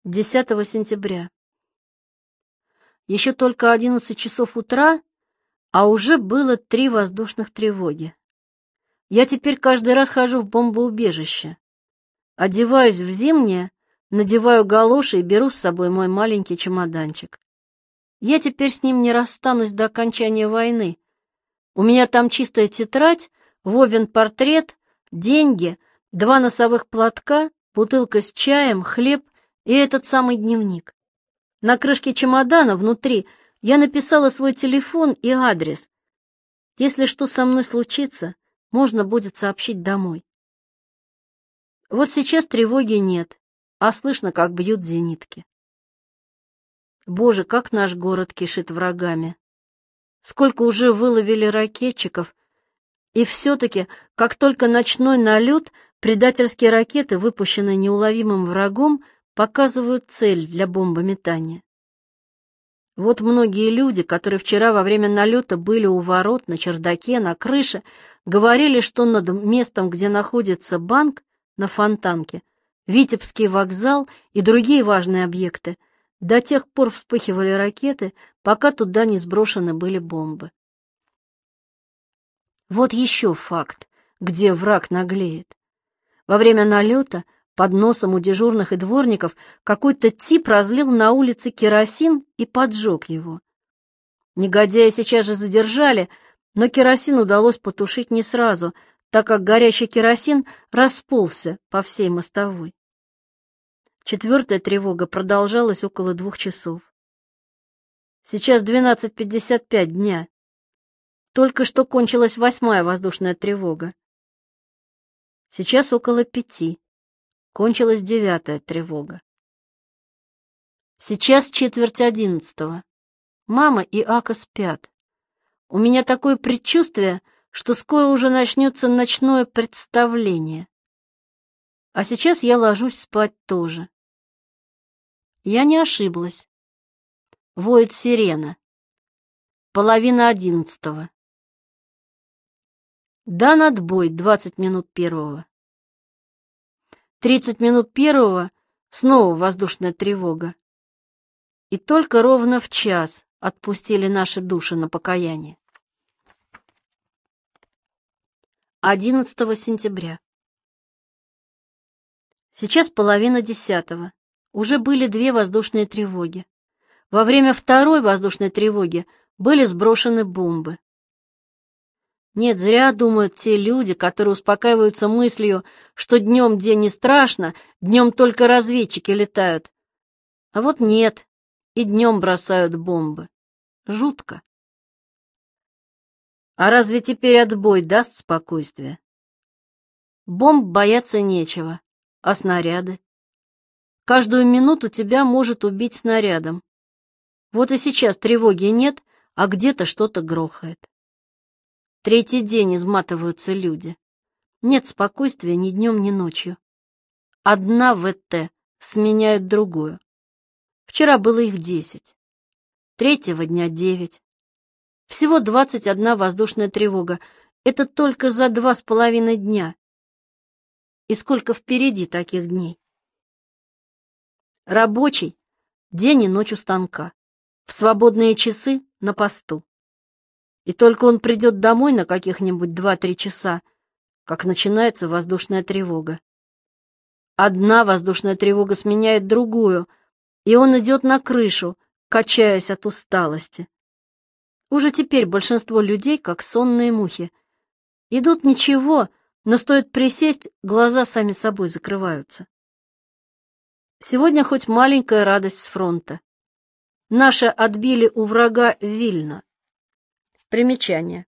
10 сентября. Еще только 11 часов утра, а уже было 3 воздушных тревоги. Я теперь каждый раз хожу в бомбоубежище. Одеваюсь в зимнее, надеваю галоши и беру с собой мой маленький чемоданчик. Я теперь с ним не расстанусь до окончания войны. У меня там чистая тетрадь, Вовин портрет, деньги, 2 носовых платка, бутылка с чаем, хлеб и этот самый дневник. На крышке чемодана внутри я написала свой телефон и адрес. Если что со мной случится, можно будет сообщить домой. Вот сейчас тревоги нет, а слышно, как бьют зенитки. Боже, как наш город кишит врагами. Сколько уже выловили ракетчиков, и все-таки, как только ночной налет, предательские ракеты, выпущенные неуловимым врагом, показывают цель для бомбометания. Вот многие люди, которые вчера во время налета были у ворот, на чердаке, на крыше, говорили, что над местом, где находится банк, на Фонтанке, Витебский вокзал и другие важные объекты, до тех пор вспыхивали ракеты, пока туда не сброшены были бомбы. Вот еще факт, где враг наглеет. Во время налета под носом у дежурных и дворников какой-то тип разлил на улице керосин и поджег его. Негодяя сейчас же задержали, но керосин удалось потушить не сразу, так как горящий керосин расползся по всей мостовой. 4-я тревога продолжалась около 2 часов. Сейчас 12:55 дня. Только что кончилась 8-я воздушная тревога. Сейчас около 5. Кончилась 9-я тревога. Сейчас 10:45. Мама и Ака спят. У меня такое предчувствие, что скоро уже начнется ночное представление. А сейчас я ложусь спать тоже. Я не ошиблась. Воет сирена. 10:30. Дан отбой 20 минут 1. 30 минут 1 снова воздушная тревога. И только ровно в час отпустили наши души на покаяние. 11 сентября. Сейчас 9:30. Уже были 2 воздушные тревоги. Во время 2-й воздушной тревоги были сброшены бомбы. Нет, зря думают те люди, которые успокаиваются мыслью, что днем день не страшно, днем только разведчики летают. А вот нет, и днем бросают бомбы. Жутко. А разве теперь отбой даст спокойствие? Бомб бояться нечего, а снаряды? Каждую минуту тебя может убить снарядом. Вот и сейчас тревоги нет, а где-то что-то грохает. 3-й день изматываются люди. Нет спокойствия ни днем, ни ночью. Одна ВТ сменяет другую. Вчера было их 10. 3-го дня 9. Всего 21 воздушная тревога. Это только за 2,5 дня. И сколько впереди таких дней? Рабочий день и ночь у станка. В свободные часы на посту. И только он придет домой на каких-нибудь 2-3 часа, как начинается воздушная тревога. Одна воздушная тревога сменяет другую, и он идет на крышу, качаясь от усталости. Уже теперь большинство людей, как сонные мухи. Идут ничего, но стоит присесть, глаза сами собой закрываются. Сегодня хоть маленькая радость с фронта. Наши отбили у врага Вильно. Примечание.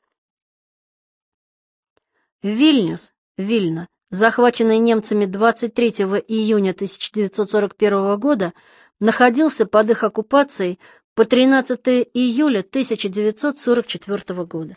Вильнюс, Вильно, захваченный немцами 23 июня 1941 года, находился под их оккупацией по 13 июля 1944 года.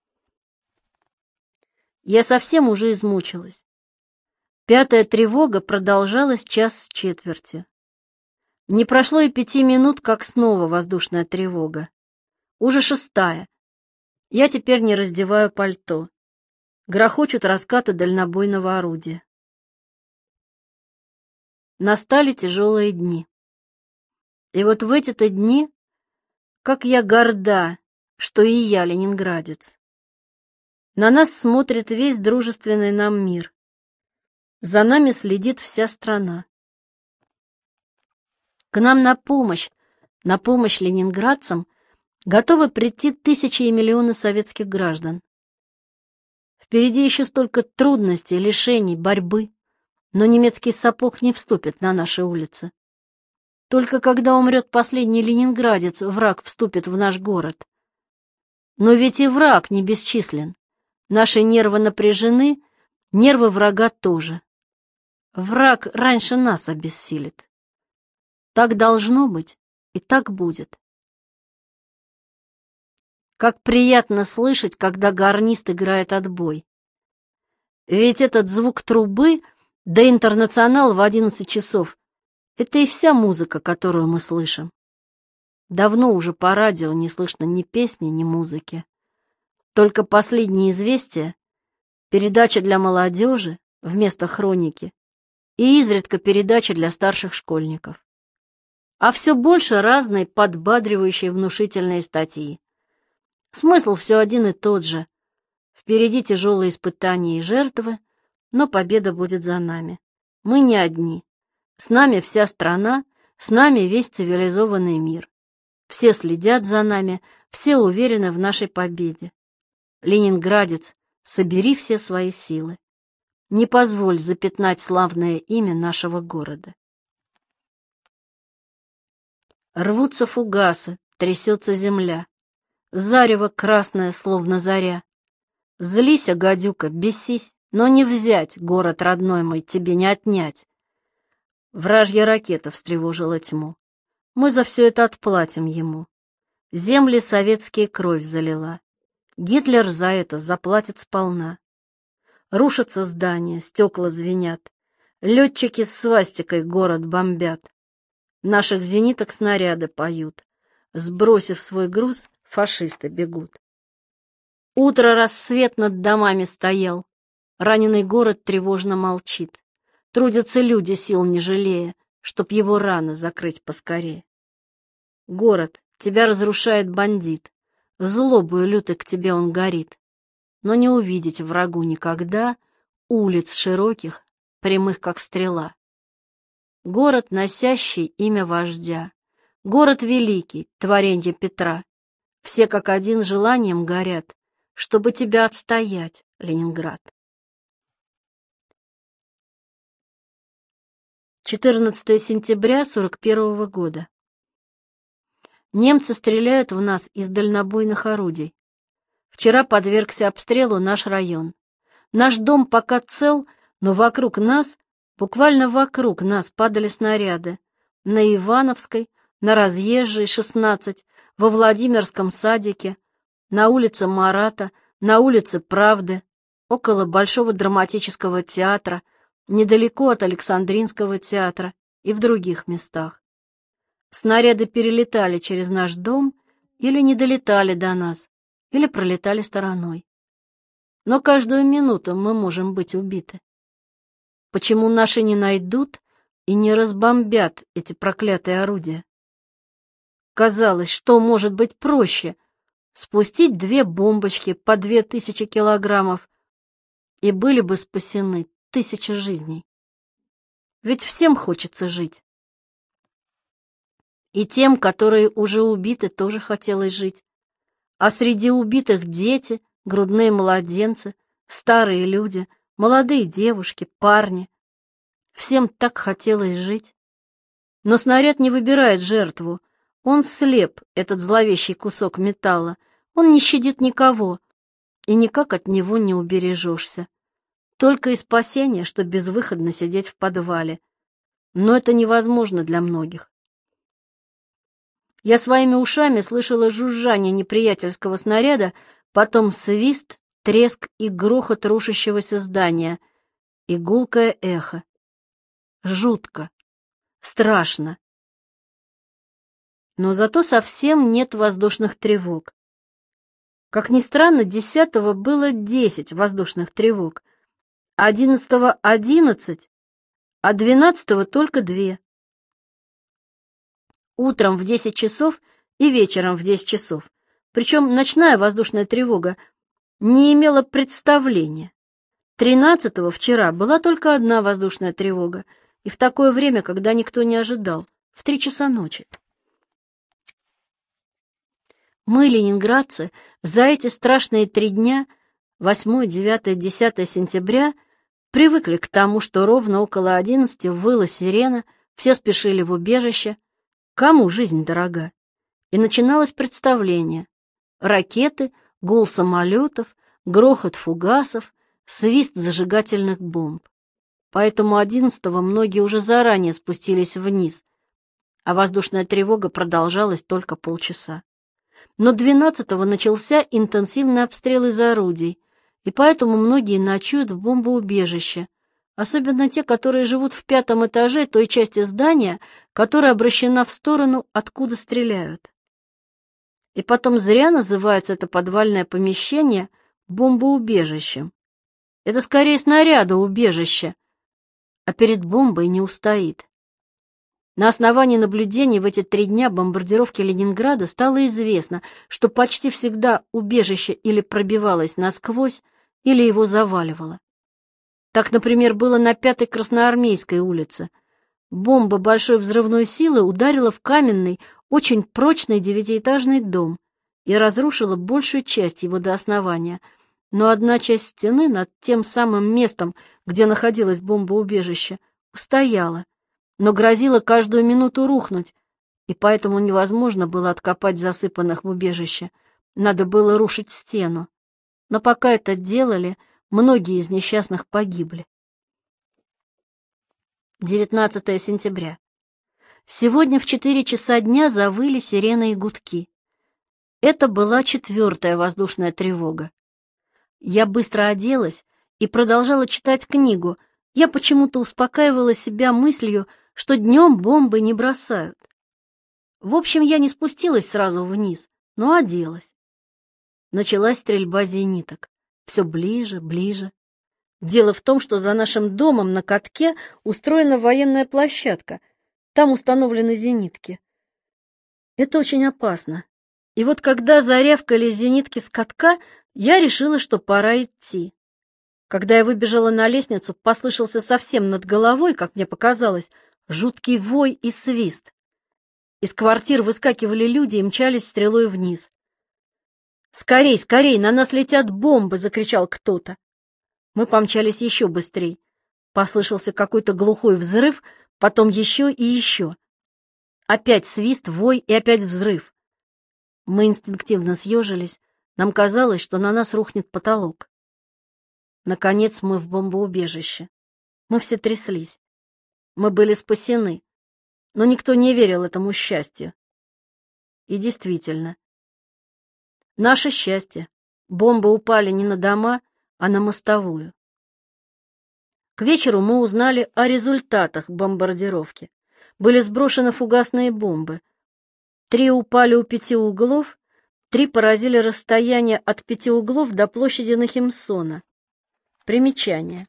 Я совсем уже измучилась. 5-я тревога продолжалась 1:15. Не прошло и 5 минут, как снова воздушная тревога. Уже 6-я. Я теперь не раздеваю пальто. Грохочут раскаты дальнобойного орудия. настали тяжелые дни. И вот в эти-то дни, как я горда, что и я ленинградец. На нас смотрит весь дружественный нам мир. За нами следит вся страна. К нам на помощь ленинградцам готовы прийти тысячи и миллионы советских граждан. Впереди еще столько трудностей, лишений, борьбы, но немецкий сапог не вступит на наши улицы. Только когда умрет последний ленинградец, враг вступит в наш город. Но ведь и враг не бесчислен. Наши нервы напряжены, нервы врага тоже. Враг раньше нас обессилит. Так должно быть, и так будет. Как приятно слышать, когда гарнист играет отбой. Ведь этот звук трубы, да интернационал в 11 часов, это и вся музыка, которую мы слышим. Давно уже по радио не слышно ни песни, ни музыки. Только последние известия, передача для молодежи вместо хроники и изредка передача для старших школьников. А все больше разные подбадривающие внушительные статьи. Смысл все один и тот же. Впереди тяжелые испытания и жертвы, но победа будет за нами. Мы не одни. С нами вся страна, с нами весь цивилизованный мир. Все следят за нами, все уверены в нашей победе. Ленинградец, собери все свои силы. Не позволь запятнать славное имя нашего города. Рвутся фугасы, трясется земля. Зарево красное, словно заря. Злись, гадюка, бесись, но не взять, город родной мой, тебе не отнять. Вражья ракета встревожила тьму. Мы за все это отплатим ему. Земли советские кровь залила. Гитлер за это заплатит сполна. Рушатся здания, стекла звенят. Летчики с свастикой город бомбят. Наших зениток снаряды поют. Сбросив свой груз, фашисты бегут. Утро рассвет над домами стоял. Раненый город тревожно молчит. Трудятся люди, сил не жалея, чтоб его раны закрыть поскорее. Город, тебя разрушает бандит. Злобою лютой к тебе он горит. Но не увидеть врагу никогда улиц широких, прямых как стрела. Город, носящий имя вождя. Город великий, творенье Петра. Все как один желанием горят, чтобы тебя отстоять, Ленинград. 14 сентября 41 года. Немцы стреляют в нас из дальнобойных орудий. Вчера подвергся обстрелу наш район. Наш дом пока цел, но вокруг нас, буквально вокруг нас падали снаряды. На Ивановской, на Разъезжей, 16, во Владимирском садике, на улице Марата, на улице Правды, около Большого драматического театра, недалеко от Александринского театра и в других местах. Снаряды перелетали через наш дом или не долетали до нас, или пролетали стороной. Но каждую минуту мы можем быть убиты. Почему наши не найдут и не разбомбят эти проклятые орудия? Казалось, что может быть проще — спустить 2 бомбочки по 2000 килограммов, и были бы спасены 1000 жизней. Ведь всем хочется жить. И тем, которые уже убиты, тоже хотелось жить. А среди убитых дети, грудные младенцы, старые люди, молодые девушки, парни. Всем так хотелось жить. Но снаряд не выбирает жертву. Он слеп, этот зловещий кусок металла. Он не щадит никого, и никак от него не убережешься. Только и спасение, что безвыходно сидеть в подвале. Но это невозможно для многих. Я своими ушами слышала жужжание неприятельского снаряда, потом свист, треск и грохот рушащегося здания, и гулкое эхо. Жутко, страшно. Но зато совсем нет воздушных тревог. Как ни странно, 10-го было 10 воздушных тревог, 11-го 11, а 12-го только 2. Утром в 10 часов и вечером в 10 часов. Причем ночная воздушная тревога не имела представления. 13-го вчера была только одна воздушная тревога, и в такое время, когда никто не ожидал, в 3 часа ночи. Мы, ленинградцы, за эти страшные 3 дня, 8, 9, 10 сентября, привыкли к тому, что ровно около 11 выла сирена, все спешили в убежище. Кому жизнь дорога? И начиналось представление. Ракеты, гул самолетов, грохот фугасов, свист зажигательных бомб. Поэтому 11-го многие уже заранее спустились вниз, а воздушная тревога продолжалась только полчаса. Но 12-го начался интенсивный обстрел из орудий, и поэтому многие ночуют в бомбоубежище, особенно те, которые живут в 5-м этаже той части здания, которая обращена в сторону, откуда стреляют. И потом зря называется это подвальное помещение бомбоубежищем. Это скорее снарядоубежище, а перед бомбой не устоит. На основании наблюдений в эти 3 дня бомбардировки Ленинграда стало известно, что почти всегда убежище или пробивалось насквозь, или его заваливало. Так, например, было на 5-й Красноармейской улице. Бомба большой взрывной силы ударила в каменный, очень прочный 9-этажный дом и разрушила большую часть его до основания, но одна часть стены над тем самым местом, где находилось бомбоубежище, устояла, но грозила каждую минуту рухнуть, и поэтому невозможно было откопать засыпанных в убежище, надо было рушить стену. Но пока это делали, многие из несчастных погибли. 19 сентября. Сегодня в 4 часа дня завыли сирены и гудки. Это была 4-я воздушная тревога. Я быстро оделась и продолжала читать книгу. Я почему-то успокаивала себя мыслью, что днем бомбы не бросают. В общем, я не спустилась сразу вниз, но оделась. Началась стрельба зениток. Все ближе, ближе. Дело в том, что за нашим домом на катке устроена военная площадка. Там установлены зенитки. Это очень опасно. И вот когда зарявкали зенитки с катка, я решила, что пора идти. Когда я выбежала на лестницу, послышался совсем над головой, как мне показалось, жуткий вой и свист. Из квартир выскакивали люди и мчались стрелой вниз. «Скорей, скорей, на нас летят бомбы!» — закричал кто-то. Мы помчались еще быстрей. Послышался какой-то глухой взрыв, потом еще и еще. Опять свист, вой и опять взрыв. Мы инстинктивно съежились. Нам казалось, что на нас рухнет потолок. Наконец мы в бомбоубежище. Мы все тряслись. Мы были спасены. Но никто не верил этому счастью. И действительно, наше счастье. Бомбы упали не на дома, а на мостовую. К вечеру мы узнали о результатах бомбардировки. Были сброшены фугасные бомбы. 3 упали у 5 углов, 3 поразили расстояние от 5 углов до площади Нахимсона. Примечание.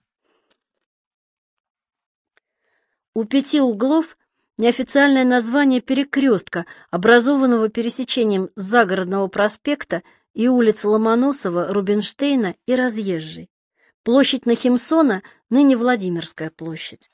У 5 углов неофициальное название перекрестка, образованного пересечением Загородного проспекта и улиц Ломоносова, Рубинштейна и Разъезжей. Площадь Нахимсона, ныне Владимирская площадь.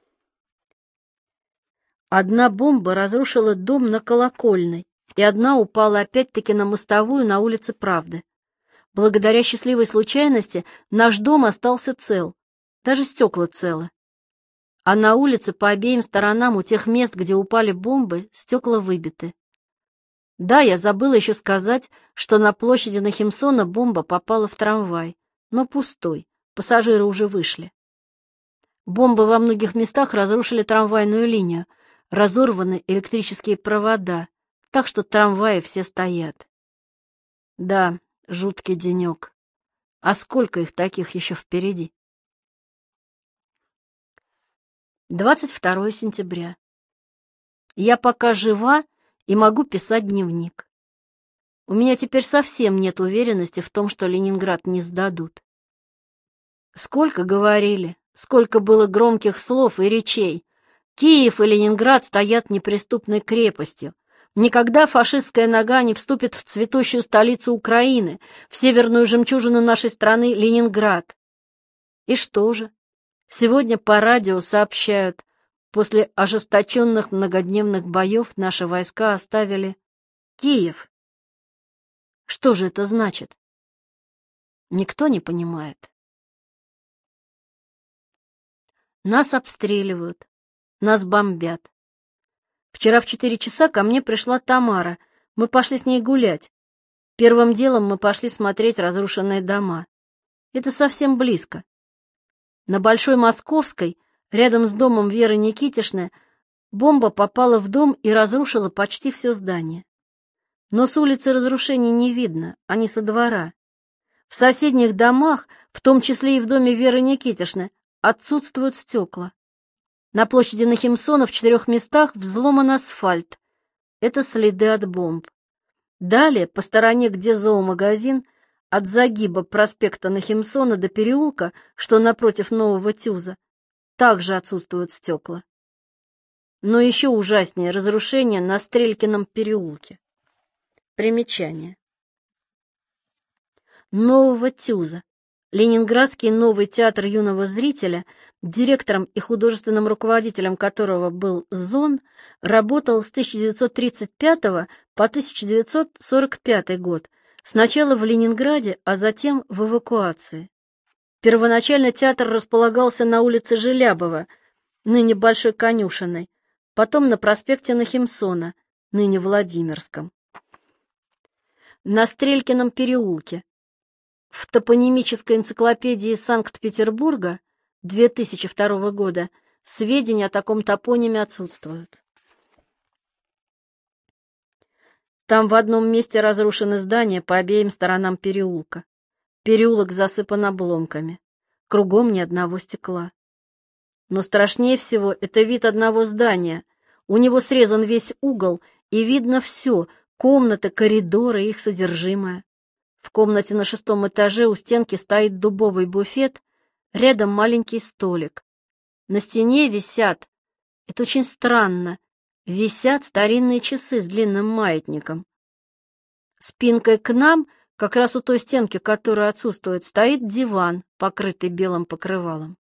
Одна бомба разрушила дом на Колокольной, и одна упала опять-таки на мостовую на улице Правды. Благодаря счастливой случайности наш дом остался цел, даже стекла целы. А на улице по обеим сторонам у тех мест, где упали бомбы, стекла выбиты. Да, я забыла еще сказать, что на площади Нахимсона бомба попала в трамвай, но пустой, пассажиры уже вышли. Бомбы во многих местах разрушили трамвайную линию, разорваны электрические провода, так что трамваи все стоят. Да, жуткий денек. А сколько их таких еще впереди? 22 сентября. Я пока жива и могу писать дневник. У меня теперь совсем нет уверенности в том, что Ленинград не сдадут. Сколько говорили, Сколько было громких слов и речей. Киев и Ленинград стоят неприступной крепостью. Никогда фашистская нога не вступит в цветущую столицу Украины, в северную жемчужину нашей страны Ленинград. И что же? Сегодня по радио сообщают, после ожесточенных многодневных боев наши войска оставили Киев. Что же это значит? Никто не понимает. Нас обстреливают, нас бомбят. Вчера в 4 часа ко мне пришла Тамара. Мы пошли с ней гулять. Первым делом мы пошли смотреть разрушенные дома. Это совсем близко. На Большой Московской, рядом с домом Веры Никитишны, бомба попала в дом и разрушила почти все здание. Но с улицы разрушений не видно, они со двора. В соседних домах, в том числе и в доме Веры Никитишны, отсутствуют стекла. На площади Нахимсона в 4 местах взломан асфальт. Это следы от бомб. Далее, по стороне, где зоомагазин, от загиба проспекта Нахимсона до переулка, что напротив Нового Тюза, также отсутствуют стекла. Но еще ужаснее разрушение на Стрелькином переулке. Примечание. Нового Тюза. Ленинградский новый театр юного зрителя, директором и художественным руководителем которого был Зон, работал с 1935 по 1945 год, сначала в Ленинграде, а затем в эвакуации. Первоначально театр располагался на улице Желябова, ныне Большой Конюшиной, потом на проспекте Нахимсона, ныне Владимирском. На Стрелькином переулке. В топонимической энциклопедии Санкт-Петербурга 2002 года сведения о таком топониме отсутствуют. Там в одном месте разрушены здания по обеим сторонам переулка. Переулок засыпан обломками. Кругом ни одного стекла. Но страшнее всего это вид одного здания. У него срезан весь угол, и видно все — комнаты, коридоры и их содержимое. В комнате на 6-м этаже у стенки стоит дубовый буфет, рядом маленький столик. На стене висят, это очень странно, висят старинные часы с длинным маятником. Спинкой к нам, как раз у той стенки, которая отсутствует, стоит диван, покрытый белым покрывалом.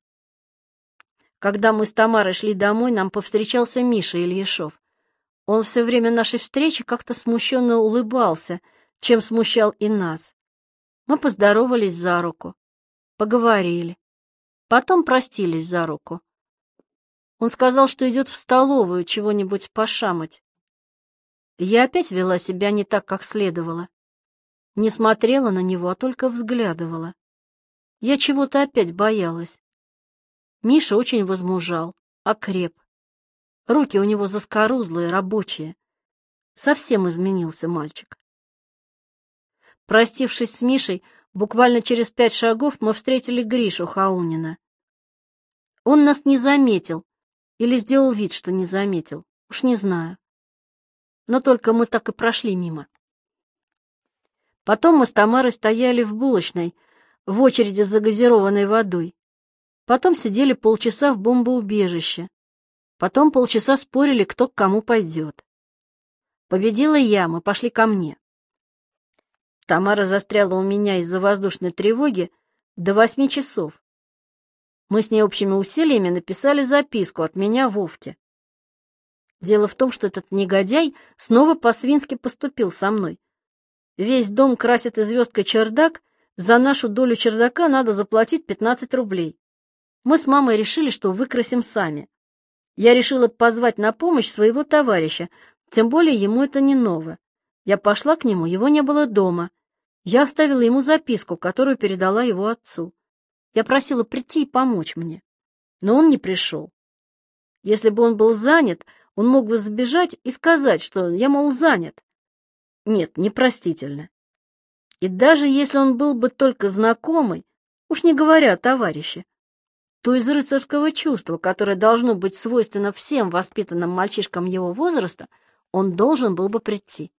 Когда мы с Тамарой шли домой, нам повстречался Миша Ильяшов. Он все время нашей встречи как-то смущенно улыбался, чем смущал и нас. Мы поздоровались за руку, поговорили, потом простились за руку. Он сказал, что идет в столовую чего-нибудь пошамать. Я опять вела себя не так, как следовало. Не смотрела на него, а только взглядывала. Я чего-то опять боялась. Миша очень возмужал, окреп. Руки у него заскорузлые, рабочие. Совсем изменился мальчик. Простившись с Мишей, буквально через 5 шагов мы встретили Гришу Хаунина. Он нас не заметил, или сделал вид, что не заметил, уж не знаю. Но только мы так и прошли мимо. Потом мы с Тамарой стояли в булочной, в очереди за газированной водой. Потом сидели полчаса в бомбоубежище. Потом полчаса спорили, кто к кому пойдет. Победила я, мы пошли ко мне. Тамара застряла у меня из-за воздушной тревоги до 8 часов. Мы с ней общими усилиями написали записку от меня Вовке. Дело в том, что этот негодяй снова по-свински поступил со мной. Весь дом красит и звездкой чердак, за нашу долю чердака надо заплатить 15 рублей. Мы с мамой решили, что выкрасим сами. Я решила позвать на помощь своего товарища, тем более ему это не ново. Я пошла к нему, его не было дома. Я оставила ему записку, которую передала его отцу. Я просила прийти и помочь мне, но он не пришел. Если бы он был занят, он мог бы сбежать и сказать, что я, мол, занят. Нет, непростительно. И даже если он был бы только знакомый, уж не говоря о товарище, то из рыцарского чувства, которое должно быть свойственно всем воспитанным мальчишкам его возраста, он должен был бы прийти.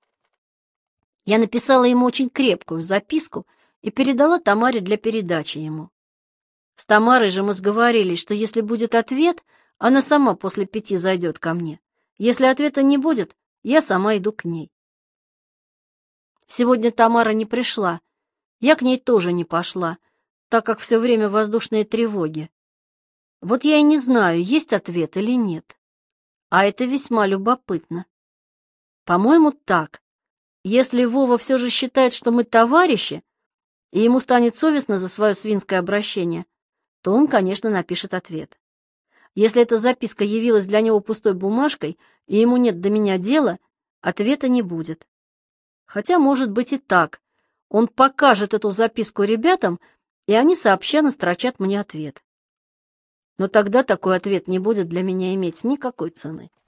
Я написала ему очень крепкую записку и передала Тамаре для передачи ему. С Тамарой же мы сговорились, что если будет ответ, она сама после 5 зайдет ко мне. Если ответа не будет, я сама иду к ней. Сегодня Тамара не пришла. Я к ней тоже не пошла, так как все время воздушные тревоги. Вот я и не знаю, есть ответ или нет. А это весьма любопытно. По-моему, так. Если Вова все же считает, что мы товарищи, и ему станет совестно за свое свинское обращение, то он, конечно, напишет ответ. Если эта записка явилась для него пустой бумажкой, и ему нет до меня дела, ответа не будет. Хотя, может быть, и так. Он покажет эту записку ребятам, и они сообща настрочат мне ответ. Но тогда такой ответ не будет для меня иметь никакой цены.